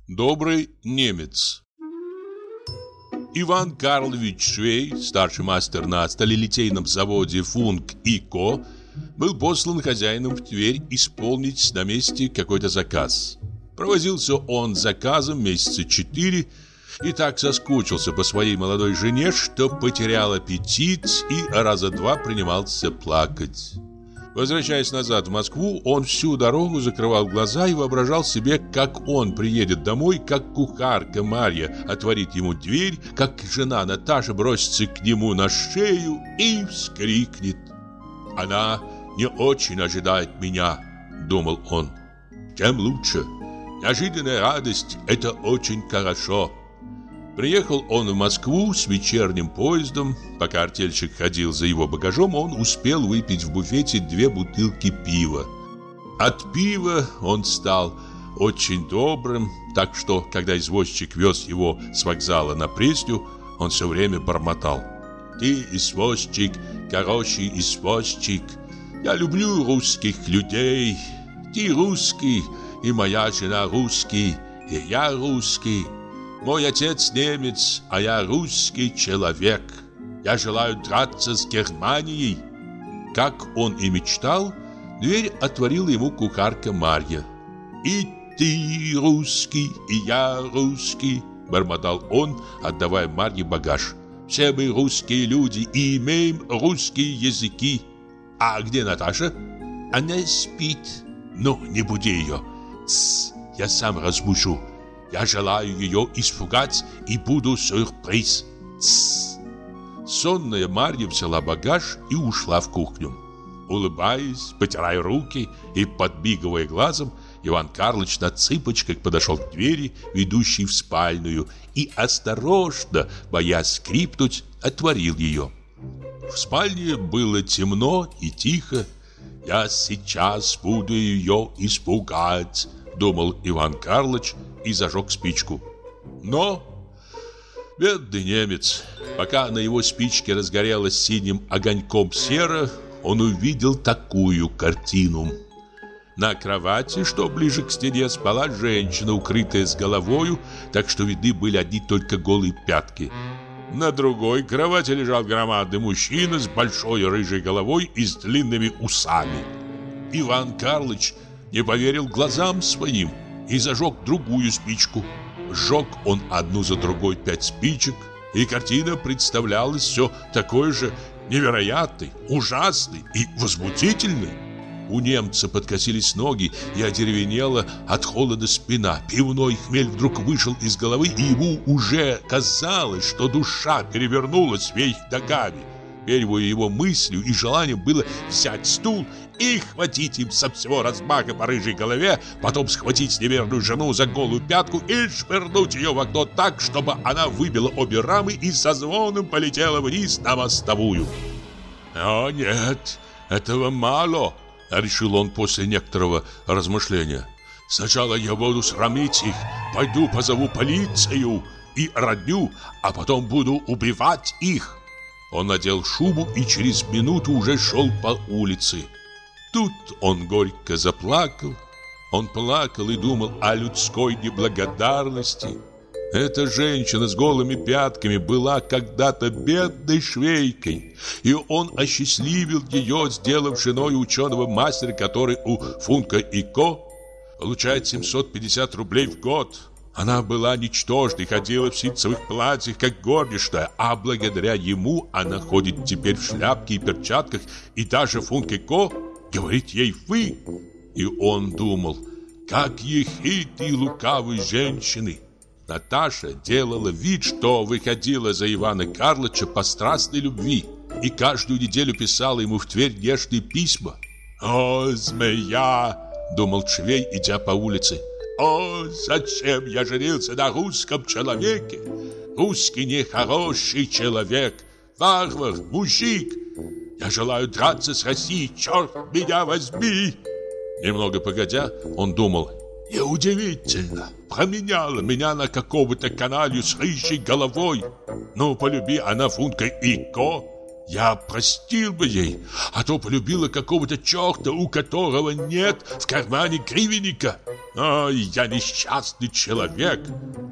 Добрый немец. Иван Карлович Швей, старший мастер на сталелитейном заводе «Функ и Ко», был послан хозяином в Тверь исполнить на месте какой-то заказ. Провозился он с заказом месяца 4 и так соскучился по своей молодой жене, что потерял аппетит и раза 2 принимался плакать. Возвращаясь назад в Москву, он всю дорогу закрывал глаза и воображал себе, как он приедет домой, как кухарка Марья отворит ему дверь, как жена Наташа бросится к нему на шею и вскрикнет. «Она не очень ожидает меня», — думал он. «Тем лучше. Неожиданная радость — это очень хорошо». Приехал он в Москву с вечерним поездом. Пока артельщик ходил за его багажом, он успел выпить в буфете 2 бутылки пива. От пива он стал очень добрым, так что, когда извозчик вез его с вокзала на Пресню, он все время бормотал: «Ты, извозчик, хороший извозчик, я люблю русских людей. Ты русский, и моя жена русский, и я русский. Мой отец немец, а я русский человек. Я желаю драться с Германией». Как он и мечтал, дверь отворила ему кухарка Марья. «И ты русский, и я русский», — бормотал он, отдавая Марье багаж. «Все мы русские люди и имеем русские языки. А где Наташа?» «Она спит». «Ну, не буди ее». «Тссс, я сам разбужу. Я желаю ее испугать и буду сюрприз». «Тссс». Сонная Марья взяла багаж и ушла в кухню. Улыбаясь, потирая руки и подмигивая глазом, Иван Карлович на цыпочках подошел к двери, ведущей в спальную, и осторожно, боясь скрипнуть, отворил ее. В спальне было темно и тихо. «Я сейчас буду ее испугать», — думал Иван Карлович и зажег спичку. Но бедный немец, пока на его спичке разгорелась синим огоньком сера, он увидел такую картину. На кровати, что ближе к стене, спала женщина, укрытая с головою, так что видны были одни только голые пятки. На другой кровати лежал громадный мужчина с большой рыжей головой и с длинными усами. Иван Карлович не поверил глазам своим и зажег другую спичку. Сжег он одну за другой 5 спичек, и картина представлялась все такой же невероятной, ужасной и возмутительной. У немца подкосились ноги и одеревенела от холода спина. Пивной хмель вдруг вышел из головы, и ему уже казалось, что душа перевернулась вверх ногами. Первой его мыслью и желанием было взять стул и хватить им со всего размаха по рыжей голове, потом схватить неверную жену за голую пятку и швырнуть ее в окно так, чтобы она выбила обе рамы и со звоном полетела вниз на мостовую. «О нет, этого мало», — решил он после некоторого размышления. «Сначала я буду срамить их, пойду позову полицию и родню, а потом буду убивать их». Он надел шубу и через минуту уже шел по улице. Тут он горько заплакал. Он плакал и думал о людской неблагодарности. Эта женщина с голыми пятками была когда-то бедной швейкой, и он осчастливил ее, сделав женой ученого-мастера, который у Функа и Ко получает 750 рублей в год. Она была ничтожной, ходила в ситцевых платьях, как горничная, а благодаря ему она ходит теперь в шляпке и перчатках, и даже Функ и Ко говорит ей «вы». И он думал, как ехидны и лукавые женщины. Наташа делала вид, что выходила за Ивана Карловича по страстной любви, и каждую неделю писала ему в Тверь нежные письма. «О, змея!» — думал Швей, идя по улице. «О, зачем я женился на русском человеке? Русский нехороший человек, варвар, мужик. Я желаю драться с Россией, черт меня возьми!» Немного погодя, он думал: «Неудивительно, променяла меня на какого-то каналью с рыжей головой. Ну, полюби она Функа и Ко, Я простил бы ей, а то полюбила какого-то черта, у которого нет в кармане гривенника. Ой, я несчастный человек.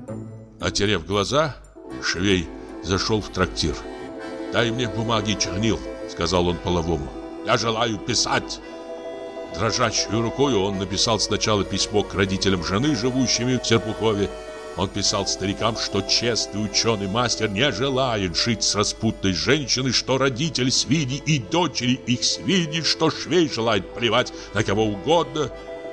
Отерев глаза, швей зашел в трактир. «Дай мне бумаги и чернил», — сказал он половому. «Я желаю писать». Дрожащей рукой он написал сначала письмо к родителям жены, живущими в Серпухове. Он писал старикам, что честный ученый-мастер не желает жить с распутной женщиной, что родители свиньи и дочери их свиньи, что швей желает плевать на кого угодно.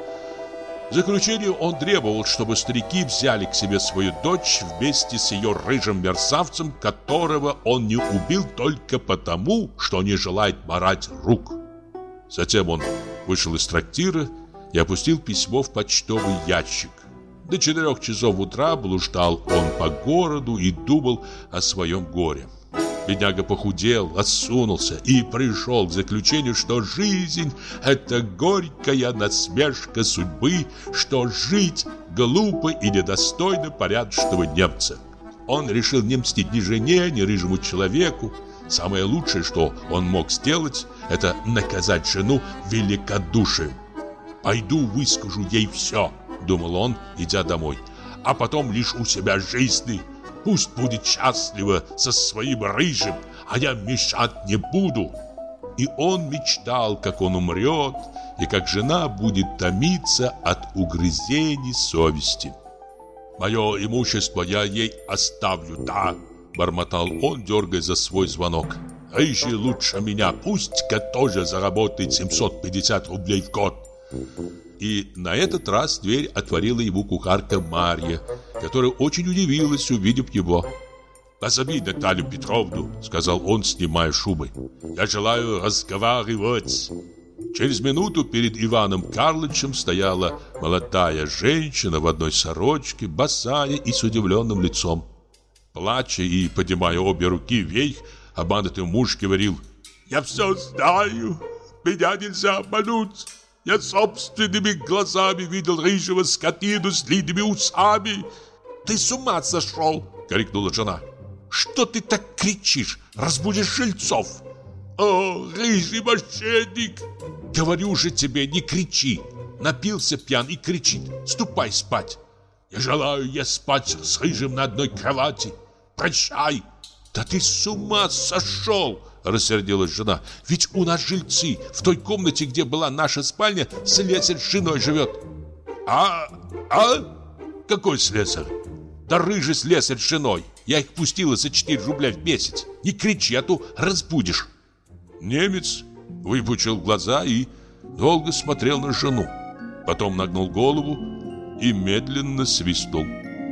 В заключение он требовал, чтобы старики взяли к себе свою дочь вместе с ее рыжим мерзавцем, которого он не убил только потому, что не желает марать рук. Затем он вышел из трактира и опустил письмо в почтовый ящик. До 4 часов утра блуждал он по городу и думал о своем горе. Бедняга похудел, осунулся и пришел к заключению, что жизнь – это горькая насмешка судьбы, что жить глупо и недостойно порядочного немца. Он решил не мстить ни жене, ни рыжему человеку. Самое лучшее, что он мог сделать, это наказать жену великодушием. «Пойду выскажу ей все», — думал он, идя домой, «а потом лишу себя жизни. Пусть будет счастлива со своим рыжим, а я мешать не буду». И он мечтал, как он умрет, и как жена будет томиться от угрызений совести. «Мое имущество я ей оставлю, да», — бормотал он, дергая за свой звонок. «Рыжий лучше меня, пусть-ка тоже заработает 750 рублей в год». И на этот раз дверь отворила ему кухарка Марья, которая очень удивилась, увидев его. «Позови Наталью Петровну», — сказал он, снимая шубы. «Я желаю разговаривать». Через минуту перед Иваном Карлычем стояла молодая женщина в одной сорочке, босая и с удивленным лицом. Плача и поднимая обе руки вверх, обманутый муж говорил: «Я все знаю, меня нельзя обмануть. Я собственными глазами видел рыжего скотину с длинными усами». «Ты с ума сошел!» — крикнула жена. «Что ты так кричишь? Разбудишь жильцов!» «О, рыжий мошенник!» «Говорю же тебе, не кричи! Напился пьян и кричит. Ступай спать!» «Я желаю я спать с рыжим на одной кровати. Прощай!» «Да ты с ума сошел!» — рассердилась жена. «Ведь у нас жильцы. В той комнате, где была наша спальня, слесарь с женой живет». А? Какой слесарь?» «Да рыжий слесарь с женой. Я их пустила за 4 рубля в месяц. Не кричи, а то разбудишь». Немец выпучил глаза и долго смотрел на жену. Потом нагнул голову и медленно свистнул.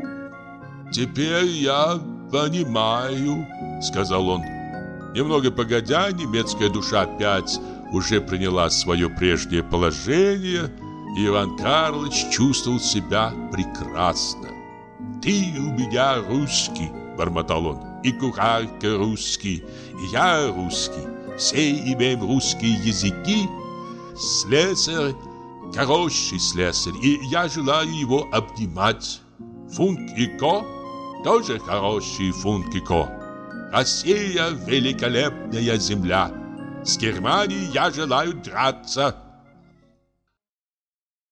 «Теперь я понимаю», — сказал он. Немного погодя, немецкая душа опять уже приняла свое прежнее положение, и Иван Карлыч чувствовал себя прекрасно. «Ты у меня русский», — бормотал он, — «и кухарка русский, и я русский. Все имеем русские языки. Слесарь — хороший слесарь, и я желаю его обнимать. Функ и Ко — тоже хороший Функ и Ко. Россия — великолепная земля. С Германией я желаю драться.